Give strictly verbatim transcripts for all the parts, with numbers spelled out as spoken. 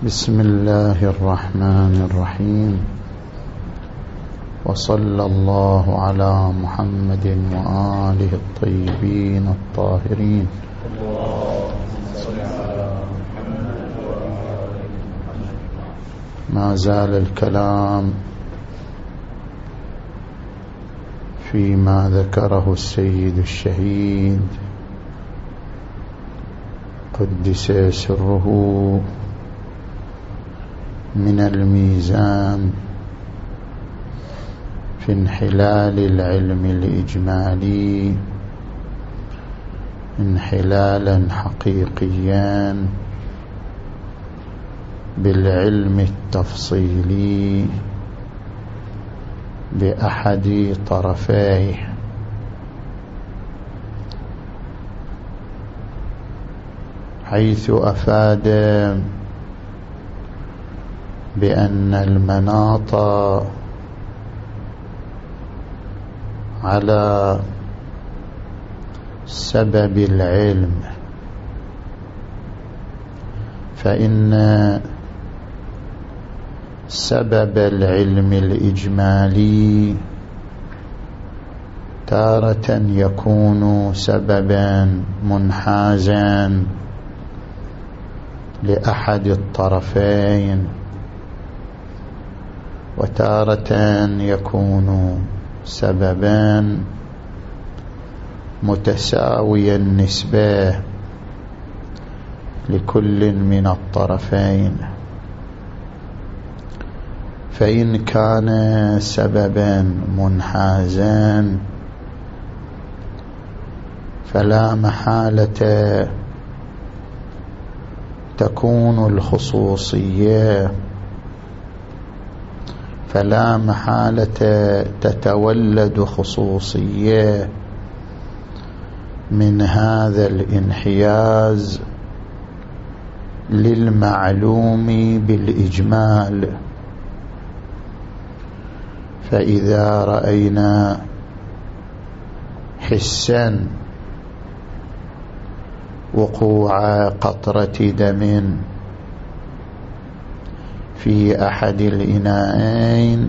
بسم الله الرحمن الرحيم، وصلى الله على محمد وآله الطيبين الطاهرين. ما زال الكلام فيما ذكره السيد الشهيد قدس سره من الميزان في انحلال العلم الإجمالي انحلالا حقيقيا بالعلم التفصيلي بأحد طرفيه، حيث أفاد بأن المناط على سبب العلم، فإن سبب العلم الإجمالي تارة يكون سببا منحازا لأحد الطرفين، وتارة يكون سببا متساوي النسبة لكل من الطرفين. فإن كان سببا منحازا فلا محالة تكون الخصوصية، فلا محالة تتولد خصوصية من هذا الانحياز للمعلوم بالإجمال. فإذا رأينا حسا وقوع قطرة دم في أحد الإناءين،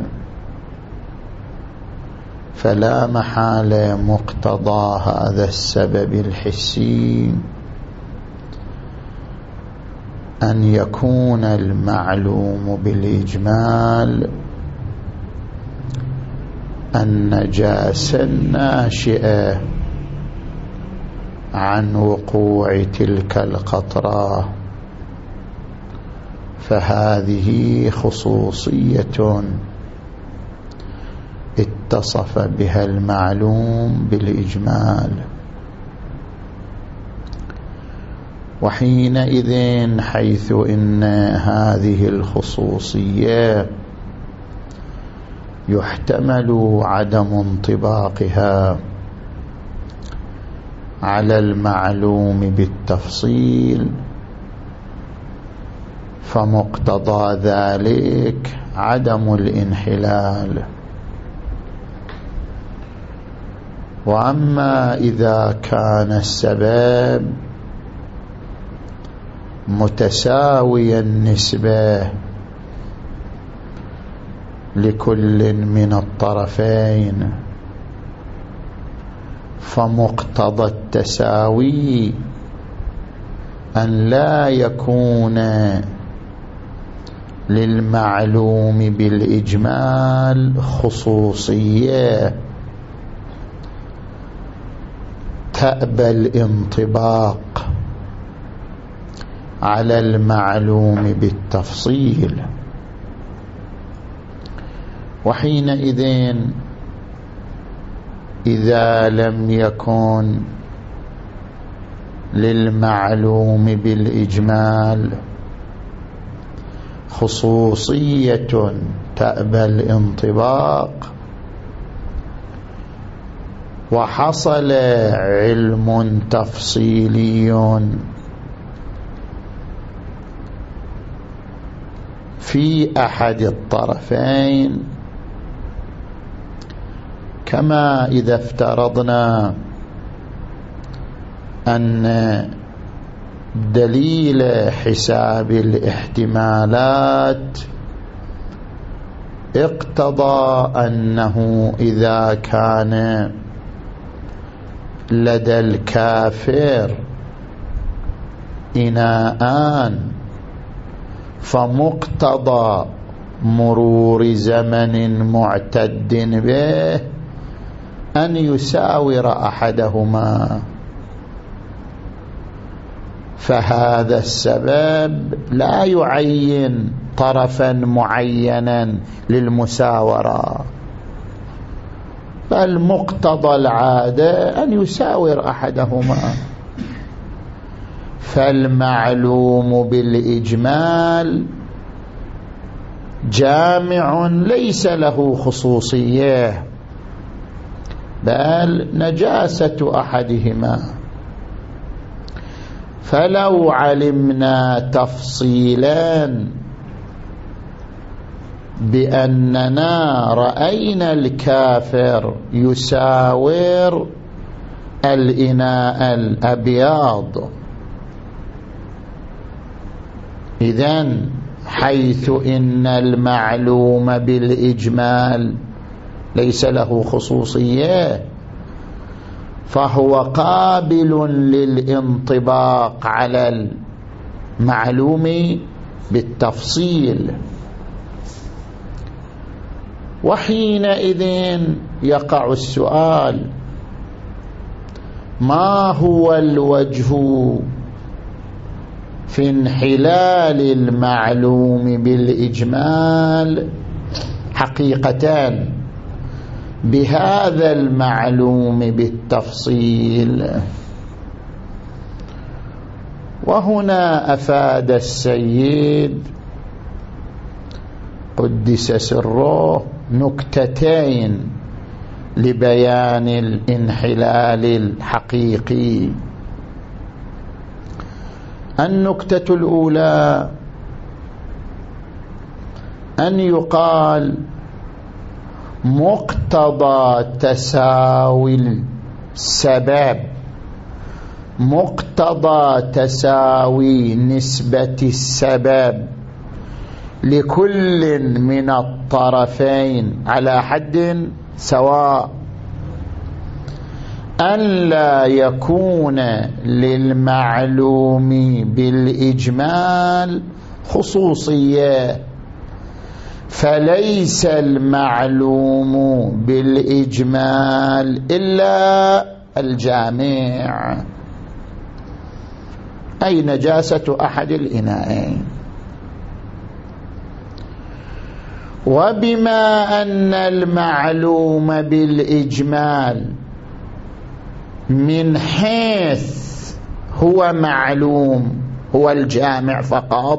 فلا محالة مقتضى هذا السبب الحسي أن يكون المعلوم بالإجمال النجاسة الناشئة عن وقوع تلك القطرة، فهذه خصوصية اتصف بها المعلوم بالإجمال. وحينئذ حيث إن هذه الخصوصية يحتمل عدم انطباقها على المعلوم بالتفصيل، فمقتضى ذلك عدم الانحلال. وأما إذا كان السبب متساوي النسبة لكل من الطرفين، فمقتضى التساوي أن لا يكون للمعلوم بالإجمال خصوصية تأبى الانطباق على المعلوم بالتفصيل. وحينئذ إذا لم يكن للمعلوم بالإجمال خصوصية تأبى الانطباق وحصل علم تفصيلي في أحد الطرفين، كما إذا افترضنا أن دليل حساب الاحتمالات اقتضى أنه إذا كان لدى الكافر إناءان فمقتضى مرور زمن معتد به أن يساور أحدهما، فهذا السبب لا يعين طرفا معينا للمساورة، بل مقتضى العادة أن يساور أحدهما. فالمعلوم بالإجمال جامع ليس له خصوصية، بل نجاسة أحدهما. فلو علمنا تفصيلا بأننا رأينا الكافر يساور الإناء الأبيض، إذن حيث إن المعلوم بالإجمال ليس له خصوصية فهو قابل للانطباق على المعلوم بالتفصيل، وحينئذ يقع السؤال: ما هو الوجه في انحلال المعلوم بالإجمال حقيقتان بهذا المعلوم بالتفصيل؟ وهنا أفاد السيد قدس سره نكتتين لبيان الانحلال الحقيقي. النكتة الأولى أن يقال مقتضى تساوي السبب، مقتضى تساوي نسبة السبب لكل من الطرفين على حد سواء، أن لا يكون للمعلوم بالإجمال خصوصية، فليس المعلوم بالإجمال إلا الجامع، أي نجاسة أحد الإناءين. وبما أن المعلوم بالإجمال من حيث هو معلوم هو الجامع فقط،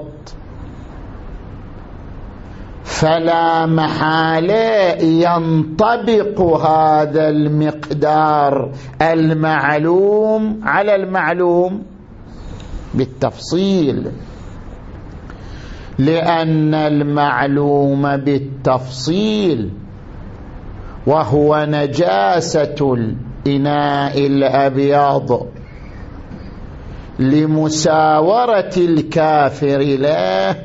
فلا محالة ينطبق هذا المقدار المعلوم على المعلوم بالتفصيل، لأن المعلوم بالتفصيل وهو نجاسة الإناء الأبيض لمساورة الكافر له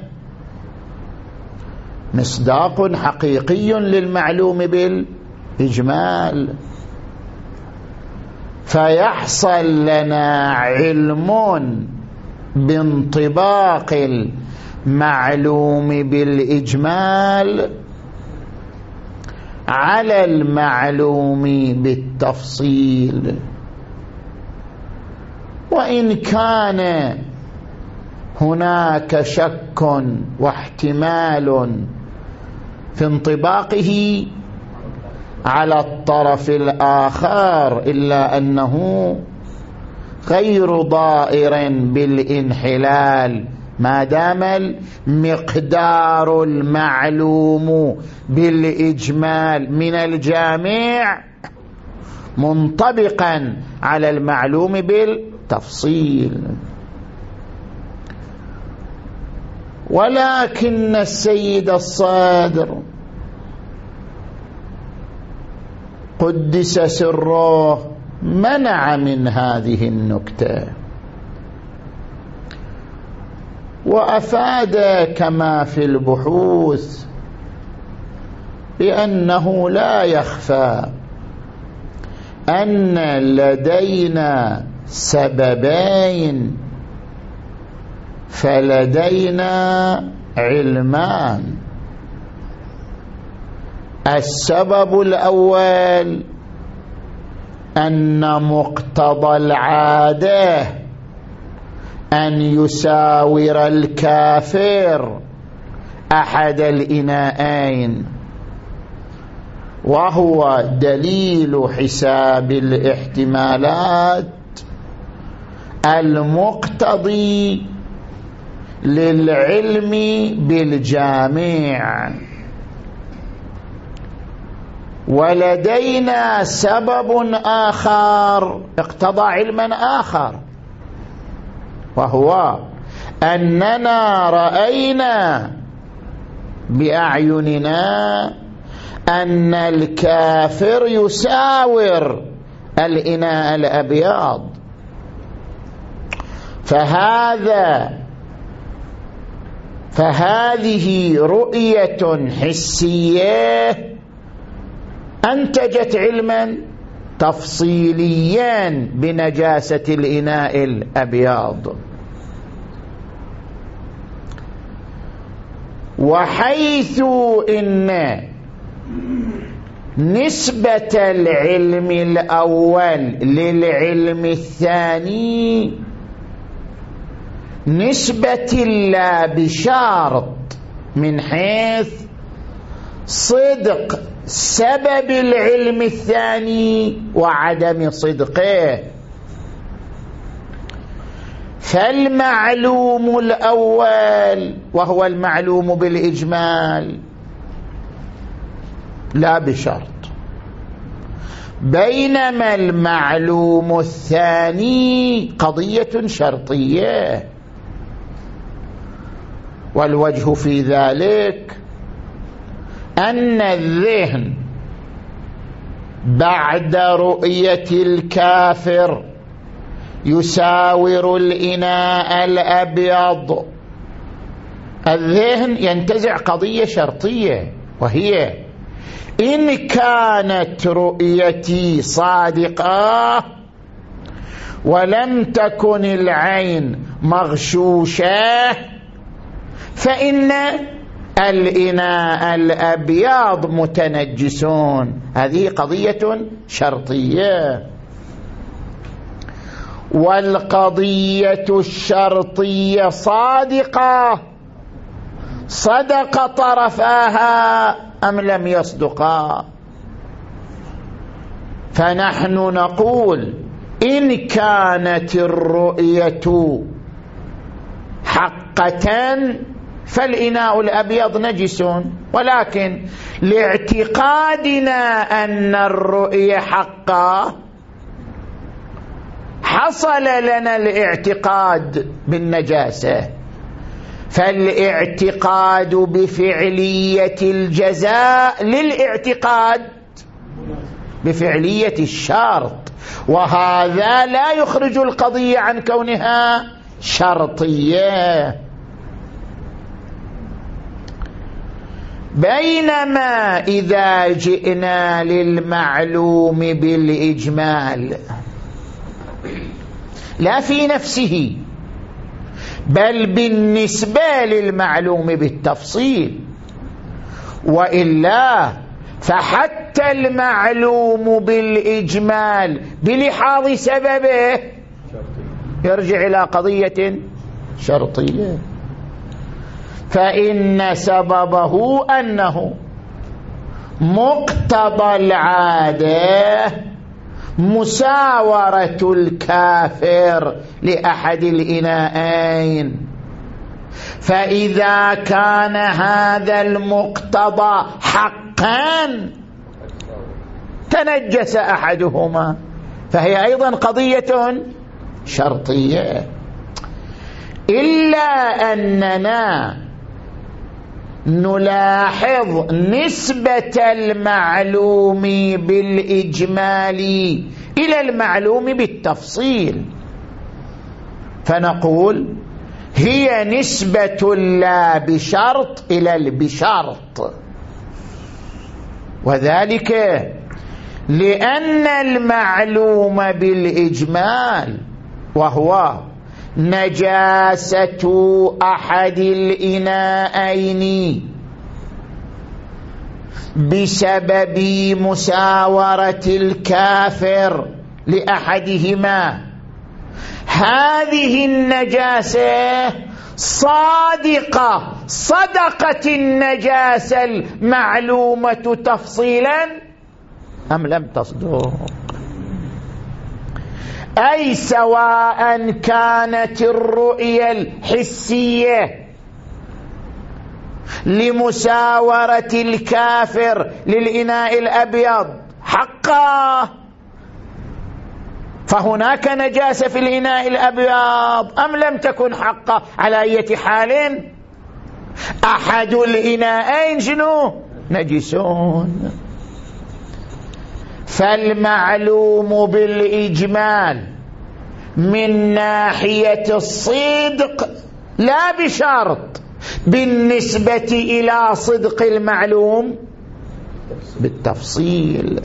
مصداق حقيقي للمعلوم بالإجمال، فيحصل لنا علم بانطباق المعلوم بالإجمال على المعلوم بالتفصيل. وإن كان هناك شك واحتمال في انطباقه على الطرف الآخر، إلا أنه غير ضائر بالانحلال ما دام المقدار المعلوم بالإجمال من الجامع منطبقا على المعلوم بالتفصيل. ولكن السيد الصادر قدس سره منع من هذه النكتة، وأفاد كما في البحوث بأنه لا يخفى أن لدينا سببين فلدينا علمان. السبب الأول أن مقتضى العادة أن يساور الكافر أحد الإناءين، وهو دليل حساب الاحتمالات المقتضي للعلم بالجامع. ولدينا سبب آخر اقتضى علما آخر، وهو أننا رأينا بأعيننا أن الكافر يساور الإناء الأبيض، فهذا فهذه رؤية حسية أنتجت علما تفصيليا بنجاسة الإناء الأبيض. وحيث إن نسبة العلم الأول للعلم الثاني نسبة لا بشرط من حيث صدق سبب العلم الثاني وعدم صدقه، فالمعلوم الأول وهو المعلوم بالإجمال لا بشرط، بينما المعلوم الثاني قضية شرطية. والوجه في ذلك أن الذهن بعد رؤية الكافر يساور الإناء الأبيض، الذهن ينتزع قضية شرطية، وهي إن كانت رؤيتي صادقة ولم تكن العين مغشوشة فإن الإناء الأبيض متنجسون. هذه قضية شرطية. والقضية الشرطية صادقة، صدق طرفاها أم لم يصدقا؟ فنحن نقول إن كانت الرؤية حقة فالإناء الأبيض نجس، ولكن لاعتقادنا أن الرؤية حقة حصل لنا الاعتقاد بالنجاسة، فالاعتقاد بفعلية الجزاء للاعتقاد بفعلية الشرط، وهذا لا يخرج القضية عن كونها شرطية. بينما إذا جئنا للمعلوم بالإجمال لا في نفسه بل بالنسبة للمعلوم بالتفصيل، وإلا فحتى المعلوم بالإجمال بلحاظ سببه يرجع إلى قضية شرطية، فإن سببه أنه مقتضى العادة مساورة الكافر لأحد الإناءين، فإذا كان هذا المقتضى حقا تنجس أحدهما فهي أيضا قضية شرطية. إلا أننا نلاحظ نسبة المعلوم بالإجمال إلى المعلوم بالتفصيل، فنقول هي نسبة لا بشرط إلى البشرط، وذلك لأن المعلوم بالإجمال وهو نجاسة أحد الإناءين بسبب مساورة الكافر لأحدهما، هذه النجاسة صادقة صدقت النجاسة المعلومة تفصيلا أم لم تصدق؟ أي سواء كانت الرؤية الحسية لمساورة الكافر للإناء الأبيض حقا، فهناك نجاسة في الإناء الأبيض، أم لم تكن حقا؟ على أي حال أحد الإناءين شنو؟ نجسون. فالمعلوم بالإجمال من ناحية الصدق لا بشرط بالنسبة إلى صدق المعلوم بالتفصيل.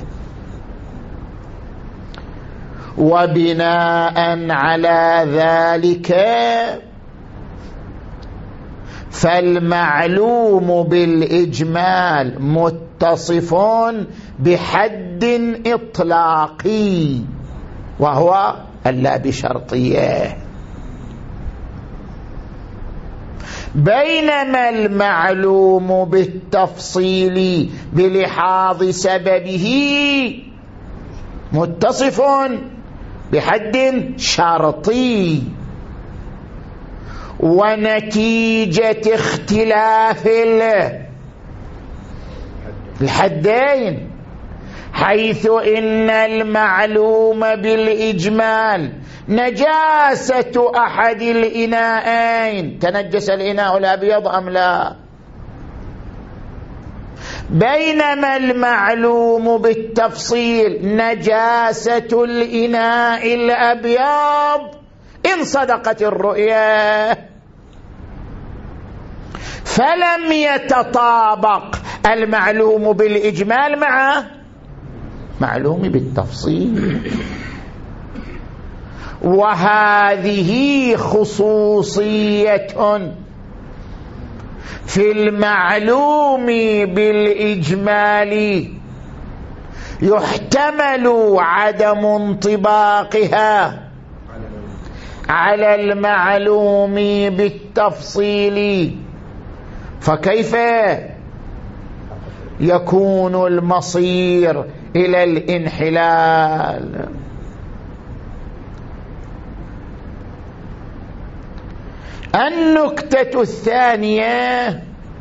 وبناء على ذلك فالمعلوم بالإجمال متصف بحد إطلاقي وهو اللا بشرطية، بينما المعلوم بالتفصيل بلحاظ سببه متصف بحد شرطي. ونتيجة اختلاف الحدين حيث إن المعلوم بالإجمال نجاسة أحد الإناءين، تنجس الإناء الأبيض أم لا؟ بينما المعلوم بالتفصيل نجاسة الإناء الأبيض إن صدقت الرؤيا، فلم يتطابق المعلوم بالإجمال مع معلوم بالتفصيل. وهذه خصوصية في المعلوم بالإجمال يحتمل عدم انطباقها على المعلوم بالتفصيل، فكيف يكون المصير إلى الانحلال؟ النكتة الثانية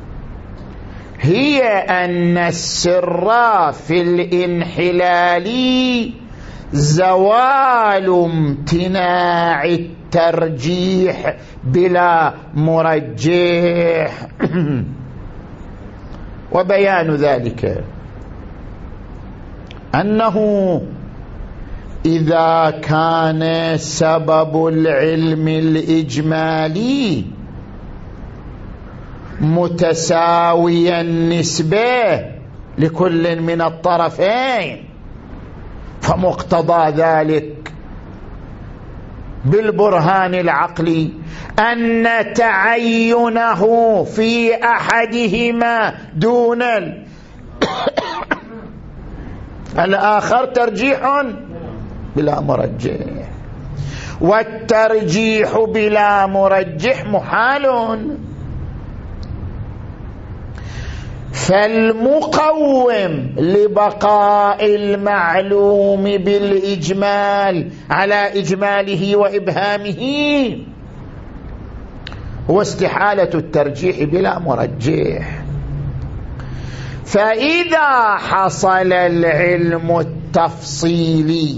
هي أن السر في الانحلال زوال امتناع الترجيح بلا مرجح. وبيان ذلك أنه إذا كان سبب العلم الإجمالي متساويا النسبة لكل من الطرفين، فمقتضى ذلك بالبرهان العقلي أن تعينه في أحدهما دون الآخر ترجيح بلا مرجح، والترجيح بلا مرجح محال. فالمقوم لبقاء المعلوم بالإجمال على إجماله وإبهامه هو استحالة الترجيح بلا مرجح. فإذا حصل العلم التفصيلي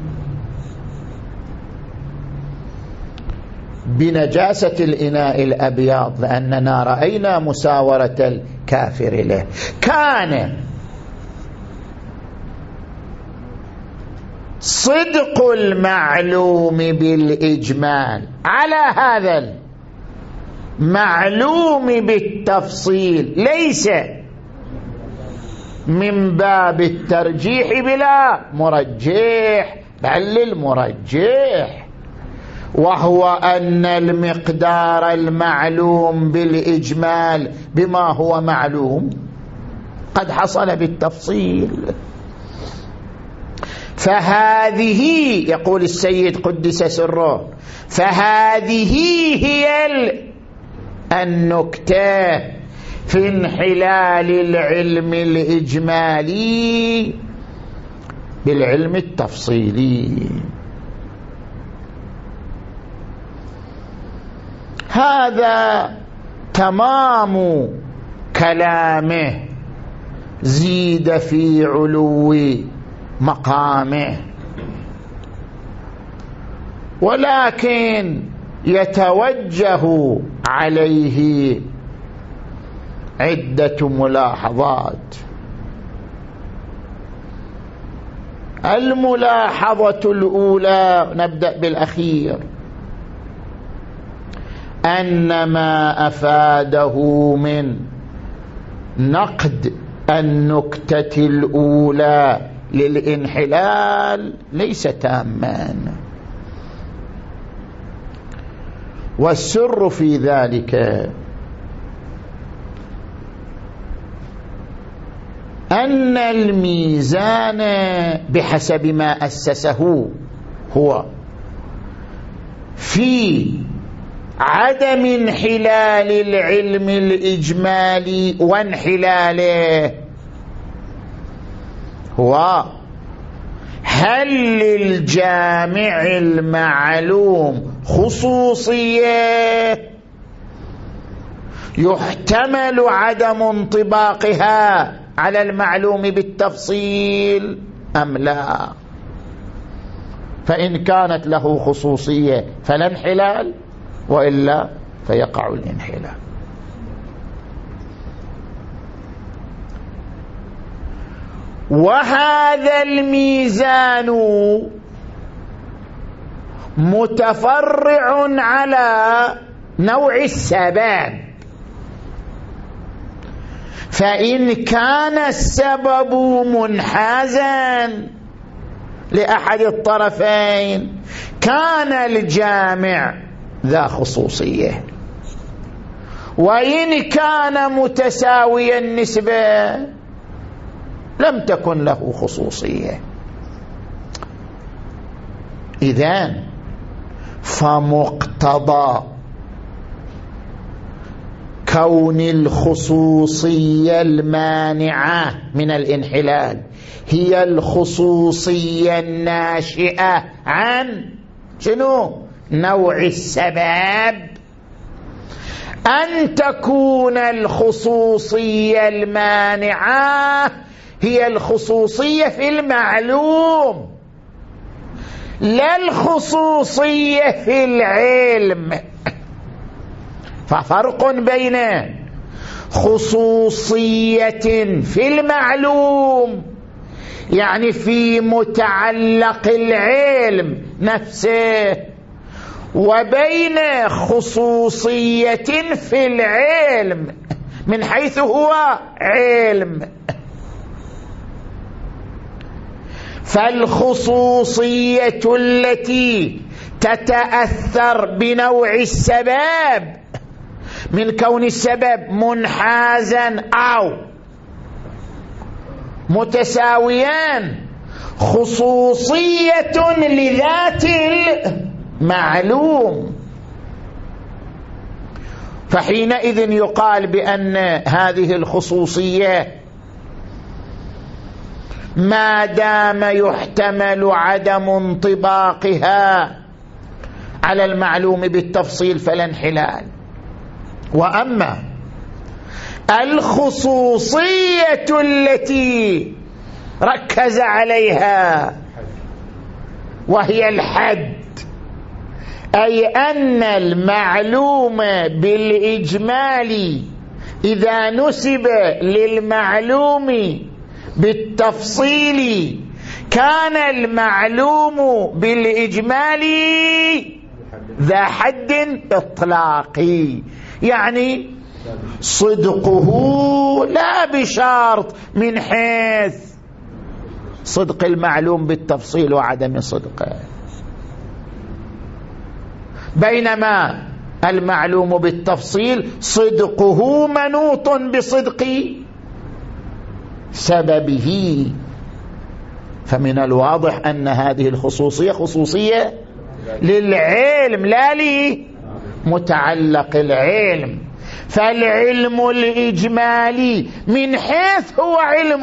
بنجاسة الإناء الأبيض لأننا رأينا مساورة الكافر له، كان صدق المعلوم بالإجمال على هذا المعلوم بالتفصيل ليس من باب الترجيح بلا مرجح، بل المرجح، وهو أن المقدار المعلوم بالإجمال بما هو معلوم قد حصل بالتفصيل. فهذه، يقول السيد قدس سره، فهذه هي النكتة في انحلال العلم الإجمالي بالعلم التفصيلي. هذا تمام كلامه، زيد في علو مقامه، ولكن يتوجه عليه عدة ملاحظات. الملاحظة الأولى، نبدأ بالأخير، أن ما أفاده من نقد النكتة الأولى للانحلال ليس تاما، والسر في ذلك أن الميزان بحسب ما أسسه هو في عدم انحلال العلم الإجمالي وانحلاله هو هل للجامع المعلوم خصوصية يحتمل عدم انطباقها على المعلوم بالتفصيل أم لا؟ فإن كانت له خصوصية فلا انحلال، وإلا فيقع الانحلال. وهذا الميزان متفرع على نوع السبب، فإن كان السبب منحازا لأحد الطرفين كان الجامع ذا خصوصية، وإن كان متساوي النسبة لم تكن له خصوصية. إذن فمقتضى كون الخصوصية المانعة من الانحلال هي الخصوصية الناشئة عن شنو؟ نوع السبب، أن تكون الخصوصية المانعة هي الخصوصية في المعلوم لا الخصوصية في العلم. ففرق بين خصوصية في المعلوم يعني في متعلق العلم نفسه، وبين خصوصية في العلم من حيث هو علم. فالخصوصية التي تتأثر بنوع السبب من كون السبب منحازا أو متساويان خصوصية لذات المعلوم، فحينئذ يقال بأن هذه الخصوصية ما دام يحتمل عدم انطباقها على المعلوم بالتفصيل فلا انحلال. وأما الخصوصية التي ركز عليها وهي الحد، أي أن المعلوم بالإجمال إذا نسب للمعلوم بالتفصيل كان المعلوم بالإجمال ذا حد إطلاقي، يعني صدقه لا بشرط من حيث صدق المعلوم بالتفصيل وعدم صدقه، بينما المعلوم بالتفصيل صدقه منوط بصدق سببه. فمن الواضح أن هذه الخصوصية خصوصية للعلم لا لمتعلق العلم. فالعلم الإجمالي من حيث هو علم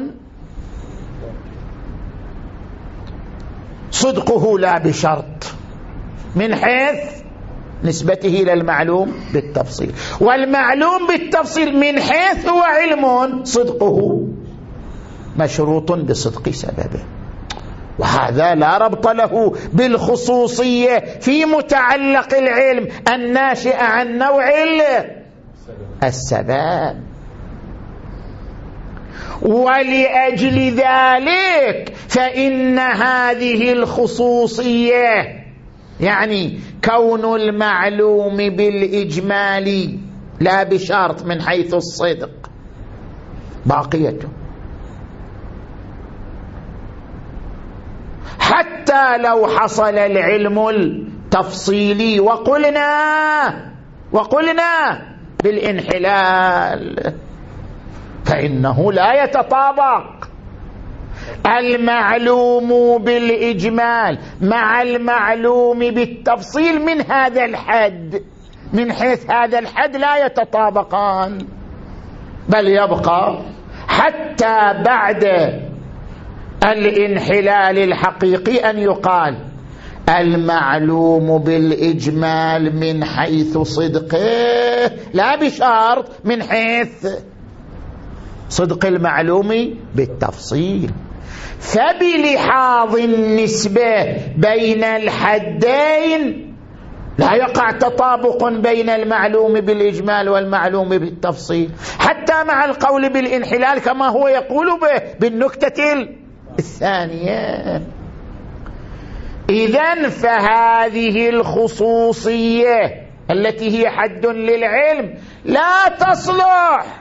صدقه لا بشرط من حيث نسبته إلى المعلوم بالتفصيل، والمعلوم بالتفصيل من حيث هو علم صدقه مشروط بصدق سببه. وهذا لا ربط له بالخصوصية في متعلق العلم الناشئ عن نوع السبب. ولأجل ذلك فإن هذه الخصوصية يعني كون المعلوم بالإجمال لا بشرط من حيث الصدق باقيته، حتى لو حصل العلم التفصيلي وقلنا وقلنا بالانحلال، فإنه لا يتطابق المعلوم بالإجمال مع المعلوم بالتفصيل من هذا الحد، من حيث هذا الحد لا يتطابقان، بل يبقى حتى بعد الانحلال الحقيقي أن يقال المعلوم بالإجمال من حيث صدقه لا بشرط من حيث صدق المعلوم بالتفصيل. فبلحاظ النسبة بين الحدين لا يقع تطابق بين المعلوم بالإجمال والمعلوم بالتفصيل، حتى مع القول بالانحلال كما هو يقول به بالنكتة الثانية. إذن فهذه الخصوصية التي هي حد للعلم لا تصلح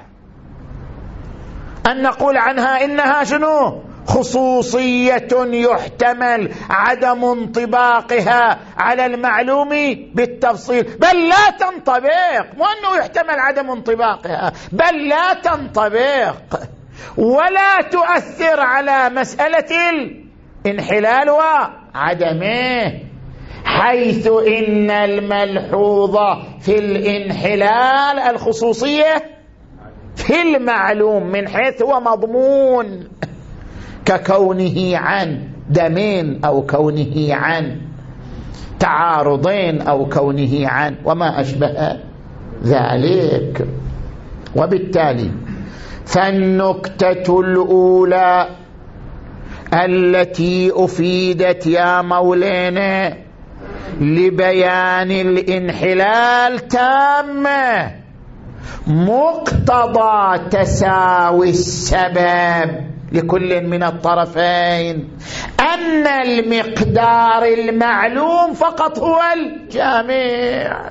أن نقول عنها إنها شنو؟ خصوصية يحتمل عدم انطباقها على المعلوم بالتفصيل، بل لا تنطبق، مو أنه يحتمل عدم انطباقها، بل لا تنطبق ولا تؤثر على مسألة الانحلال وعدمه، حيث إن الملحوظ في الانحلال الخصوصية في المعلوم من حيث هو مضمون، ككونه عن دمين أو كونه عن تعارضين أو كونه عن وما أشبه ذلك. وبالتالي فالنكتة الأولى التي أفيدت يا مولانا لبيان الانحلال تامة مقتضى تساوي السبب لكل من الطرفين أن المقدار المعلوم فقط هو الجامع،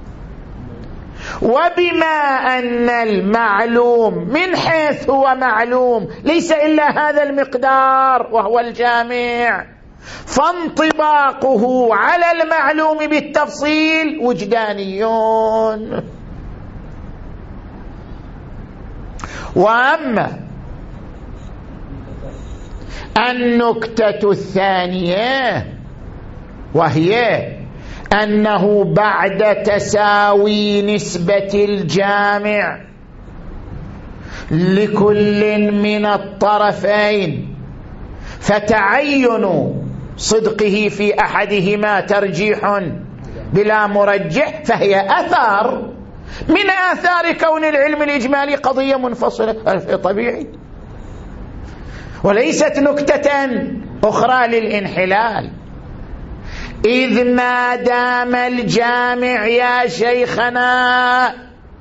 وبما أن المعلوم من حيث هو معلوم ليس إلا هذا المقدار وهو الجامع، فانطباقه على المعلوم بالتفصيل وجدانيون. وأما النكتة الثانية وهي أنه بعد تساوي نسبة الجامع لكل من الطرفين فتعين صدقه في أحدهما ترجيح بلا مرجح، فهي أثر من آثار كون العلم الإجمالي قضية منفصلة طبيعي، وليست نكتة أخرى للانحلال، إذ ما دام الجامع يا شيخنا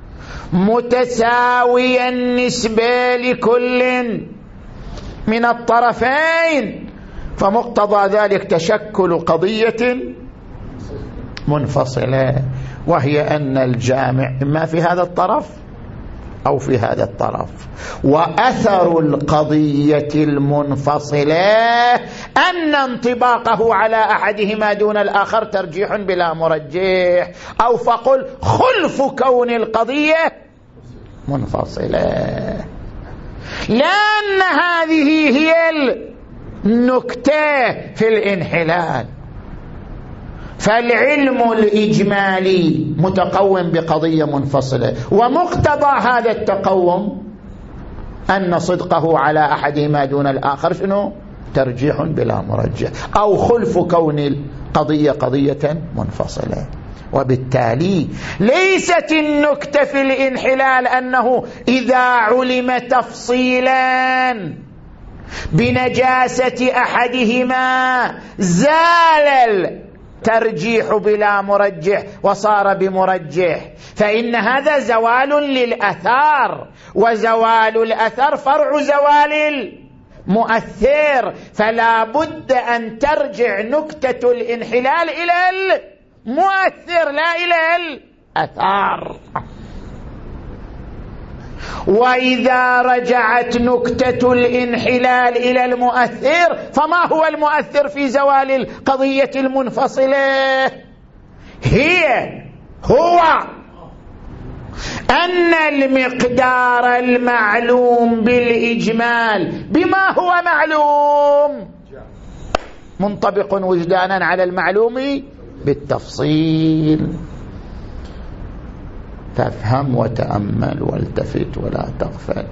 متساويا النسبة لكل من الطرفين فمقتضى ذلك تشكل قضية منفصلة. وهي أن الجامع إما في هذا الطرف أو في هذا الطرف، وأثر القضية المنفصلة أن انطباقه على أحدهما دون الآخر ترجيح بلا مرجح، أو فقل خلف كون القضية منفصلة، لأن هذه هي النكتة في الانحلال. فالعلم الإجمالي متقوم بقضية منفصلة، ومقتضى هذا التقوم أن صدقه على أحدهما دون الآخر شنو؟ ترجيح بلا مرجح، أو خلف كون القضية قضية منفصلة. وبالتالي ليست النكتة في الانحلال أنه إذا علم تفصيلا بنجاسة أحدهما زال الترجيح بلا مرجح وصار بمرجح، فإن هذا زوال للأثار، وزوال الأثر فرع زوال المؤثر، فلا بد أن ترجع نكتة الانحلال إلى المؤثر لا إلى الأثار. وإذا رجعت نكتة الانحلال إلى المؤثر، فما هو المؤثر في زوال القضية المنفصلة؟ هي هو أن المقدار المعلوم بالإجمال بما هو معلوم منطبق وجدانا على المعلوم بالتفصيل. فافهم وتأمل والتفت ولا تغفل.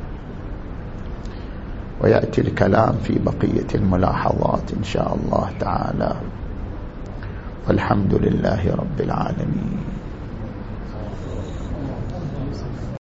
ويأتي الكلام في بقية الملاحظات إن شاء الله تعالى، والحمد لله رب العالمين.